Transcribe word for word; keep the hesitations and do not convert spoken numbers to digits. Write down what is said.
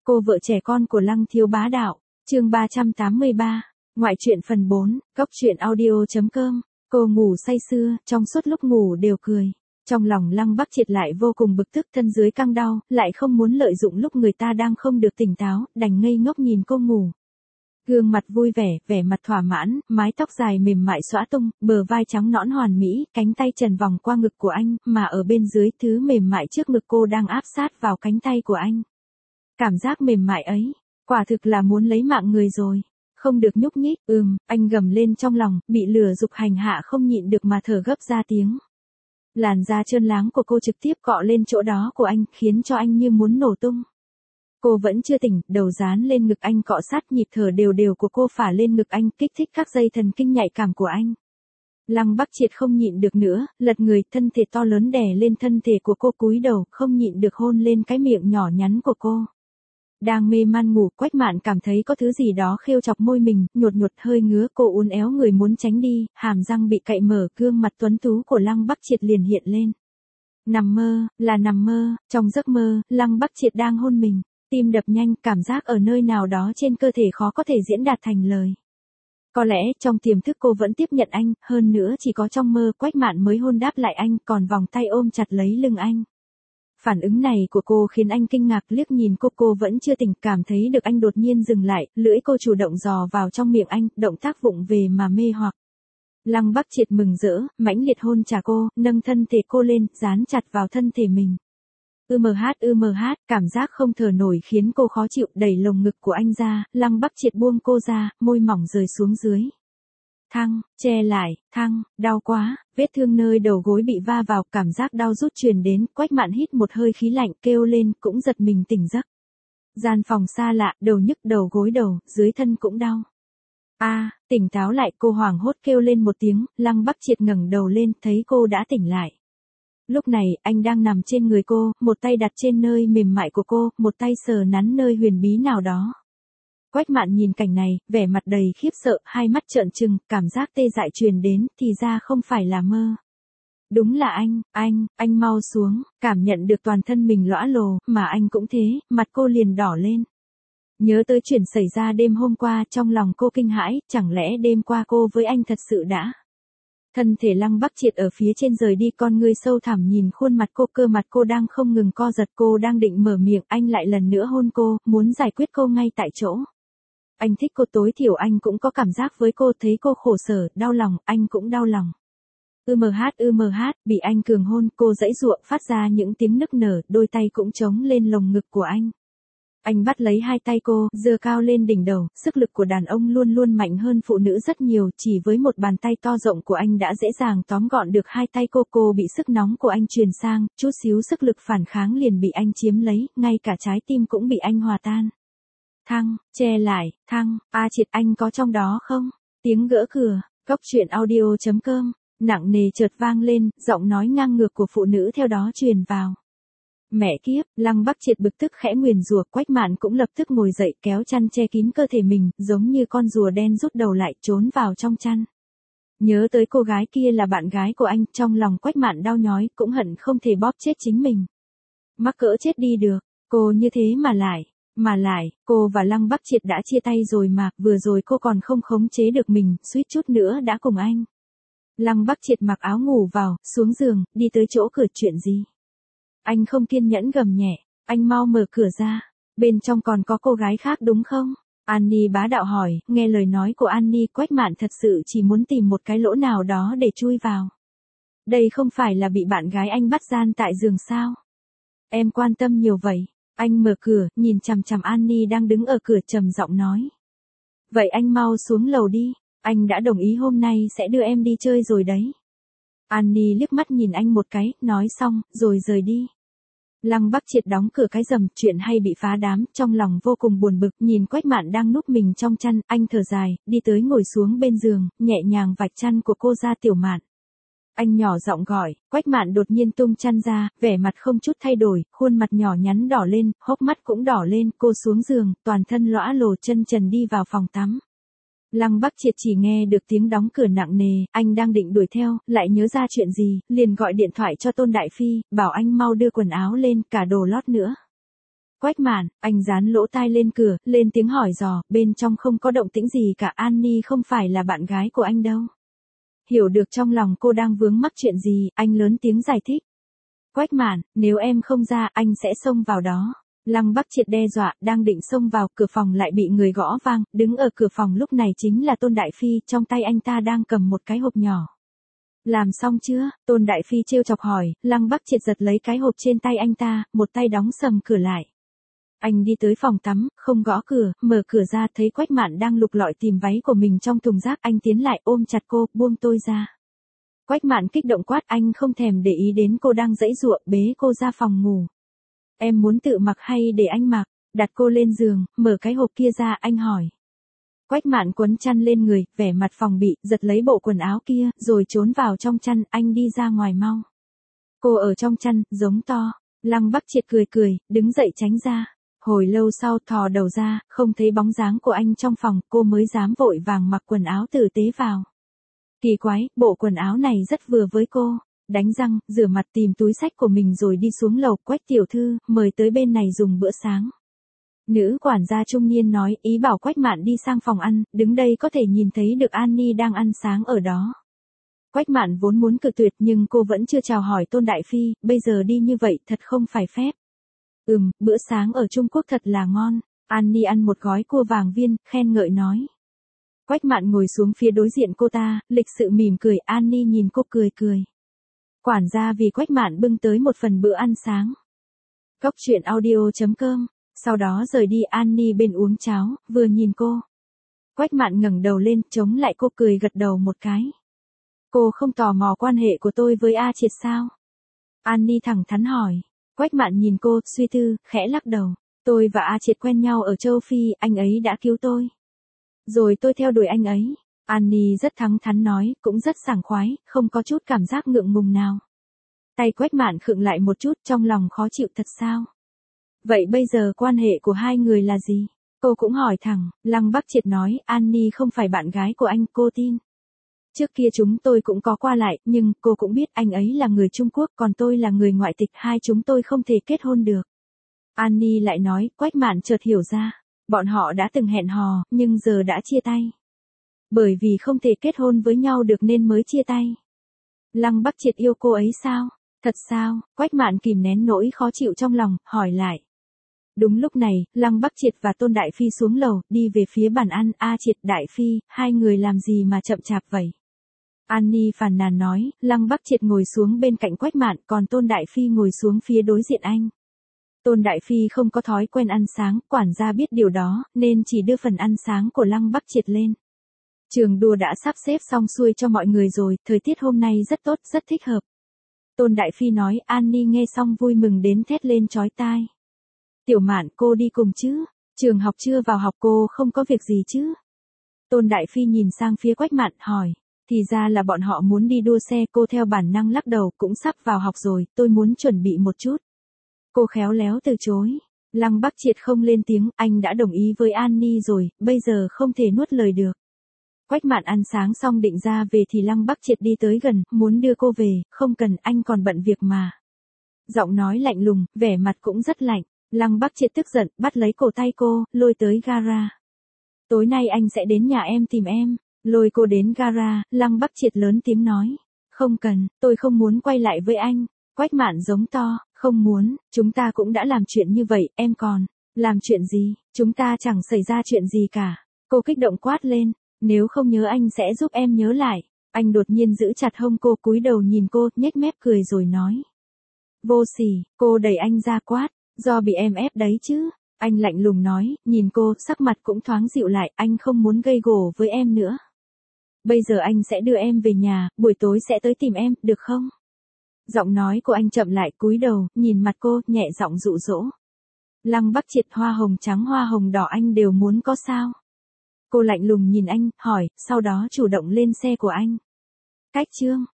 Cô vợ trẻ con của Lăng Thiếu Bá Đạo, chương ba trăm tám mươi ba, ngoại truyện phần bốn, cốc truyện audio.com, cô ngủ say sưa, trong suốt lúc ngủ đều cười. Trong lòng Lăng Bắc Triệt lại vô cùng bực tức, thân dưới căng đau, lại không muốn lợi dụng lúc người ta đang không được tỉnh táo, đành ngây ngốc nhìn cô ngủ. Gương mặt vui vẻ, vẻ mặt thỏa mãn, mái tóc dài mềm mại xõa tung, bờ vai trắng nõn hoàn mỹ, cánh tay trần vòng qua ngực của anh, mà ở bên dưới thứ mềm mại trước ngực cô đang áp sát vào cánh tay của anh. Cảm giác mềm mại ấy, quả thực là muốn lấy mạng người rồi. Không được nhúc nhích, ừm, anh gầm lên trong lòng, bị lửa dục hành hạ không nhịn được mà thở gấp ra tiếng. Làn da trơn láng của cô trực tiếp cọ lên chỗ đó của anh, khiến cho anh như muốn nổ tung. Cô vẫn chưa tỉnh, đầu dán lên ngực anh cọ sát, nhịp thở đều đều của cô phả lên ngực anh, kích thích các dây thần kinh nhạy cảm của anh. Lăng Bắc Triệt không nhịn được nữa, lật người, thân thể to lớn đè lên thân thể của cô, cúi đầu, không nhịn được hôn lên cái miệng nhỏ nhắn của cô. Đang mê man ngủ, Quách Mạn cảm thấy có thứ gì đó khêu chọc môi mình, nhột nhột hơi ngứa, cô uốn éo người muốn tránh đi, hàm răng bị cạy mở, gương mặt tuấn tú của Lăng Bắc Triệt liền hiện lên. Nằm mơ, là nằm mơ, trong giấc mơ, Lăng Bắc Triệt đang hôn mình, tim đập nhanh, cảm giác ở nơi nào đó trên cơ thể khó có thể diễn đạt thành lời. Có lẽ trong tiềm thức cô vẫn tiếp nhận anh, hơn nữa chỉ có trong mơ Quách Mạn mới hôn đáp lại anh, còn vòng tay ôm chặt lấy lưng anh. Phản ứng này của cô khiến anh kinh ngạc, liếc nhìn cô, cô vẫn chưa tỉnh, cảm thấy được anh đột nhiên dừng lại, lưỡi cô chủ động dò vào trong miệng anh, động tác vụng về mà mê hoặc. Lăng Bắc Triệt mừng rỡ, mãnh liệt hôn trả cô, nâng thân thể cô lên, dán chặt vào thân thể mình. Ưm hát ưm hát, cảm giác không thở nổi khiến cô khó chịu, đẩy lồng ngực của anh ra, Lăng Bắc Triệt buông cô ra, môi mỏng rời xuống dưới. Thăng, che lại, thăng, đau quá, vết thương nơi đầu gối bị va vào, cảm giác đau rút truyền đến, Quách Mạn hít một hơi khí lạnh, kêu lên, cũng giật mình tỉnh giấc. Gian phòng xa lạ, đầu nhức, đầu gối đầu, dưới thân cũng đau. A, à, tỉnh táo lại, cô hoảng hốt kêu lên một tiếng, Lăng Bắc Triệt ngẩng đầu lên, thấy cô đã tỉnh lại. Lúc này, anh đang nằm trên người cô, một tay đặt trên nơi mềm mại của cô, một tay sờ nắn nơi huyền bí nào đó. Quách Mạn nhìn cảnh này, vẻ mặt đầy khiếp sợ, hai mắt trợn trừng, cảm giác tê dại truyền đến, thì ra không phải là mơ. Đúng là anh, anh, anh mau xuống, cảm nhận được toàn thân mình lõa lồ, mà anh cũng thế, mặt cô liền đỏ lên. Nhớ tới chuyện xảy ra đêm hôm qua, trong lòng cô kinh hãi, chẳng lẽ đêm qua cô với anh thật sự đã. Thân thể Lăng Bắc Triệt ở phía trên rời đi, con ngươi sâu thẳm nhìn khuôn mặt cô, cơ mặt cô đang không ngừng co giật, cô đang định mở miệng, anh lại lần nữa hôn cô, muốn giải quyết cô ngay tại chỗ. Anh thích cô, tối thiểu anh cũng có cảm giác với cô, thấy cô khổ sở, đau lòng, anh cũng đau lòng. Ưm hát ưm hát, bị anh cường hôn, cô giãy giụa, phát ra những tiếng nức nở, đôi tay cũng chống lên lồng ngực của anh. Anh bắt lấy hai tay cô, giơ cao lên đỉnh đầu, sức lực của đàn ông luôn luôn mạnh hơn phụ nữ rất nhiều, chỉ với một bàn tay to rộng của anh đã dễ dàng tóm gọn được hai tay cô, cô bị sức nóng của anh truyền sang, chút xíu sức lực phản kháng liền bị anh chiếm lấy, ngay cả trái tim cũng bị anh hòa tan. Thăng, che lại, thăng, A Triệt, anh có trong đó không? Tiếng gõ cửa, cốc truyện audio.com, nặng nề chợt vang lên, giọng nói ngang ngược của phụ nữ theo đó truyền vào. Mẹ kiếp, Lăng Bắc Triệt bực tức khẽ nguyền rủa, Quách Mạn cũng lập tức ngồi dậy, kéo chăn che kín cơ thể mình, giống như con rùa đen rút đầu lại, trốn vào trong chăn. Nhớ tới cô gái kia là bạn gái của anh, trong lòng Quách Mạn đau nhói, cũng hận không thể bóp chết chính mình. Mắc cỡ chết đi được, cô như thế mà lại, mà lại, cô và Lăng Bắc Triệt đã chia tay rồi mà, vừa rồi cô còn không khống chế được mình, suýt chút nữa đã cùng anh. Lăng Bắc Triệt mặc áo ngủ vào, xuống giường, đi tới chỗ cửa, chuyện gì? Anh không kiên nhẫn gầm nhẹ, anh mau mở cửa ra, bên trong còn có cô gái khác đúng không? Annie Bá Đạo hỏi, nghe lời nói của Annie, Quách Mạn thật sự chỉ muốn tìm một cái lỗ nào đó để chui vào. Đây không phải là bị bạn gái anh bắt gian tại giường sao? Em quan tâm nhiều vậy. Anh mở cửa, nhìn chằm chằm Annie đang đứng ở cửa, trầm giọng nói. Vậy anh mau xuống lầu đi, anh đã đồng ý hôm nay sẽ đưa em đi chơi rồi đấy. Annie liếc mắt nhìn anh một cái, nói xong, rồi rời đi. Lăng Bắc Triệt đóng cửa cái rầm, chuyện hay bị phá đám, trong lòng vô cùng buồn bực, nhìn Quách Mạn đang núp mình trong chăn, anh thở dài, đi tới ngồi xuống bên giường, nhẹ nhàng vạch chăn của cô ra. Tiểu Mạn. Anh nhỏ giọng gọi, Quách Mạn đột nhiên tung chăn ra, vẻ mặt không chút thay đổi, khuôn mặt nhỏ nhắn đỏ lên, hốc mắt cũng đỏ lên, cô xuống giường, toàn thân lõa lồ, chân trần đi vào phòng tắm. Lăng Bắc Triệt chỉ nghe được tiếng đóng cửa nặng nề, anh đang định đuổi theo, lại nhớ ra chuyện gì, liền gọi điện thoại cho Tôn Đại Phi, bảo anh mau đưa quần áo lên, cả đồ lót nữa. Quách Mạn, anh dán lỗ tai lên cửa, lên tiếng hỏi dò, bên trong không có động tĩnh gì cả, Annie không phải là bạn gái của anh đâu. Hiểu được trong lòng cô đang vướng mắc chuyện gì, anh lớn tiếng giải thích. Quách Mạn, nếu em không ra, anh sẽ xông vào đó. Lăng Bắc Triệt đe dọa, đang định xông vào, cửa phòng lại bị người gõ vang, đứng ở cửa phòng lúc này chính là Tôn Đại Phi, trong tay anh ta đang cầm một cái hộp nhỏ. Làm xong chưa? Tôn Đại Phi trêu chọc hỏi, Lăng Bắc Triệt giật lấy cái hộp trên tay anh ta, một tay đóng sầm cửa lại. Anh đi tới phòng tắm, không gõ cửa, mở cửa ra thấy Quách Mạn đang lục lọi tìm váy của mình trong thùng rác, anh tiến lại ôm chặt cô, buông tôi ra. Quách Mạn kích động quát, anh không thèm để ý đến cô đang giãy giụa, bế cô ra phòng ngủ. Em muốn tự mặc hay để anh mặc? Đặt cô lên giường, mở cái hộp kia ra, anh hỏi. Quách Mạn quấn chăn lên người, vẻ mặt phòng bị, giật lấy bộ quần áo kia, rồi trốn vào trong chăn, anh đi ra ngoài mau. Cô ở trong chăn, giống to. Lăng Bắc Triệt cười cười, đứng dậy tránh ra. Hồi lâu sau thò đầu ra, không thấy bóng dáng của anh trong phòng, cô mới dám vội vàng mặc quần áo tử tế vào. Kỳ quái, bộ quần áo này rất vừa với cô. Đánh răng, rửa mặt tìm túi xách của mình rồi đi xuống lầu, Quách tiểu thư, mời tới bên này dùng bữa sáng. Nữ quản gia trung niên nói, ý bảo Quách Mạn đi sang phòng ăn, đứng đây có thể nhìn thấy được Annie đang ăn sáng ở đó. Quách Mạn vốn muốn cự tuyệt nhưng cô vẫn chưa chào hỏi Tôn Đại Phi, bây giờ đi như vậy thật không phải phép. Ừm, bữa sáng ở Trung Quốc thật là ngon. Annie ăn một gói cua vàng viên, khen ngợi nói. Quách Mạn ngồi xuống phía đối diện cô ta, lịch sự mỉm cười, Annie nhìn cô cười cười. Quản gia vì Quách Mạn bưng tới một phần bữa ăn sáng. Cốc truyện audio chấm com, sau đó rời đi, Annie bên uống cháo, vừa nhìn cô. Quách Mạn ngẩng đầu lên, chống lại cô, cười gật đầu một cái. Cô không tò mò quan hệ của tôi với A Triệt sao? Annie thẳng thắn hỏi. Quách Mạn nhìn cô, suy tư, khẽ lắc đầu. Tôi và A Triệt quen nhau ở châu Phi, anh ấy đã cứu tôi. Rồi tôi theo đuổi anh ấy. Annie rất thẳng thắn nói, cũng rất sảng khoái, không có chút cảm giác ngượng ngùng nào. Tay Quách Mạn khựng lại một chút, trong lòng khó chịu thật sao? Vậy bây giờ quan hệ của hai người là gì? Cô cũng hỏi thẳng, Lăng Bắc Triệt nói, Annie không phải bạn gái của anh, cô tin. Trước kia chúng tôi cũng có qua lại, nhưng cô cũng biết anh ấy là người Trung Quốc, còn tôi là người ngoại tịch, hai chúng tôi không thể kết hôn được. Annie lại nói, Quách Mạn chợt hiểu ra, bọn họ đã từng hẹn hò, nhưng giờ đã chia tay. Bởi vì không thể kết hôn với nhau được nên mới chia tay. Lăng Bắc Triệt yêu cô ấy sao? Thật sao? Quách Mạn kìm nén nỗi khó chịu trong lòng, hỏi lại. Đúng lúc này, Lăng Bắc Triệt và Tôn Đại Phi xuống lầu, đi về phía bàn ăn, A Triệt, Đại Phi, hai người làm gì mà chậm chạp vậy? Annie phàn nàn nói, Lăng Bắc Triệt ngồi xuống bên cạnh Quách Mạn, còn Tôn Đại Phi ngồi xuống phía đối diện anh. Tôn Đại Phi không có thói quen ăn sáng, quản gia biết điều đó, nên chỉ đưa phần ăn sáng của Lăng Bắc Triệt lên. Trường đua đã sắp xếp xong xuôi cho mọi người rồi, thời tiết hôm nay rất tốt, rất thích hợp. Tôn Đại Phi nói, Annie nghe xong vui mừng đến thét lên chói tai. Tiểu Mạn, cô đi cùng chứ? Trường học chưa vào học, cô không có việc gì chứ? Tôn Đại Phi nhìn sang phía Quách Mạn, hỏi. Thì ra là bọn họ muốn đi đua xe, cô theo bản năng lắc đầu, cũng sắp vào học rồi, tôi muốn chuẩn bị một chút. Cô khéo léo từ chối. Lăng Bắc Triệt không lên tiếng, anh đã đồng ý với Annie rồi, bây giờ không thể nuốt lời được. Quách Mạn ăn sáng xong định ra về thì Lăng Bắc Triệt đi tới gần, muốn đưa cô về, không cần, anh còn bận việc mà. Giọng nói lạnh lùng, vẻ mặt cũng rất lạnh. Lăng Bắc Triệt tức giận, bắt lấy cổ tay cô, lôi tới gara. Tối nay anh sẽ đến nhà em tìm em. Lôi cô đến gara, Lăng Bắc Triệt lớn tiếng nói. Không cần, tôi không muốn quay lại với anh. Quách Mạn giống to, không muốn, chúng ta cũng đã làm chuyện như vậy, em còn. Làm chuyện gì, chúng ta chẳng xảy ra chuyện gì cả. Cô kích động quát lên, nếu không nhớ anh sẽ giúp em nhớ lại. Anh đột nhiên giữ chặt hông cô, cúi đầu nhìn cô, nhếch mép cười rồi nói. Vô sỉ, cô đẩy anh ra quát, do bị em ép đấy chứ. Anh lạnh lùng nói, nhìn cô, sắc mặt cũng thoáng dịu lại, anh không muốn gây gổ với em nữa. Bây giờ anh sẽ đưa em về nhà, buổi tối sẽ tới tìm em, được không? Giọng nói của anh chậm lại, cúi đầu, nhìn mặt cô, nhẹ giọng dụ dỗ. Lăng Bắc Triệt, hoa hồng trắng hoa hồng đỏ anh đều muốn có sao? Cô lạnh lùng nhìn anh, hỏi, sau đó chủ động lên xe của anh. Cách chương.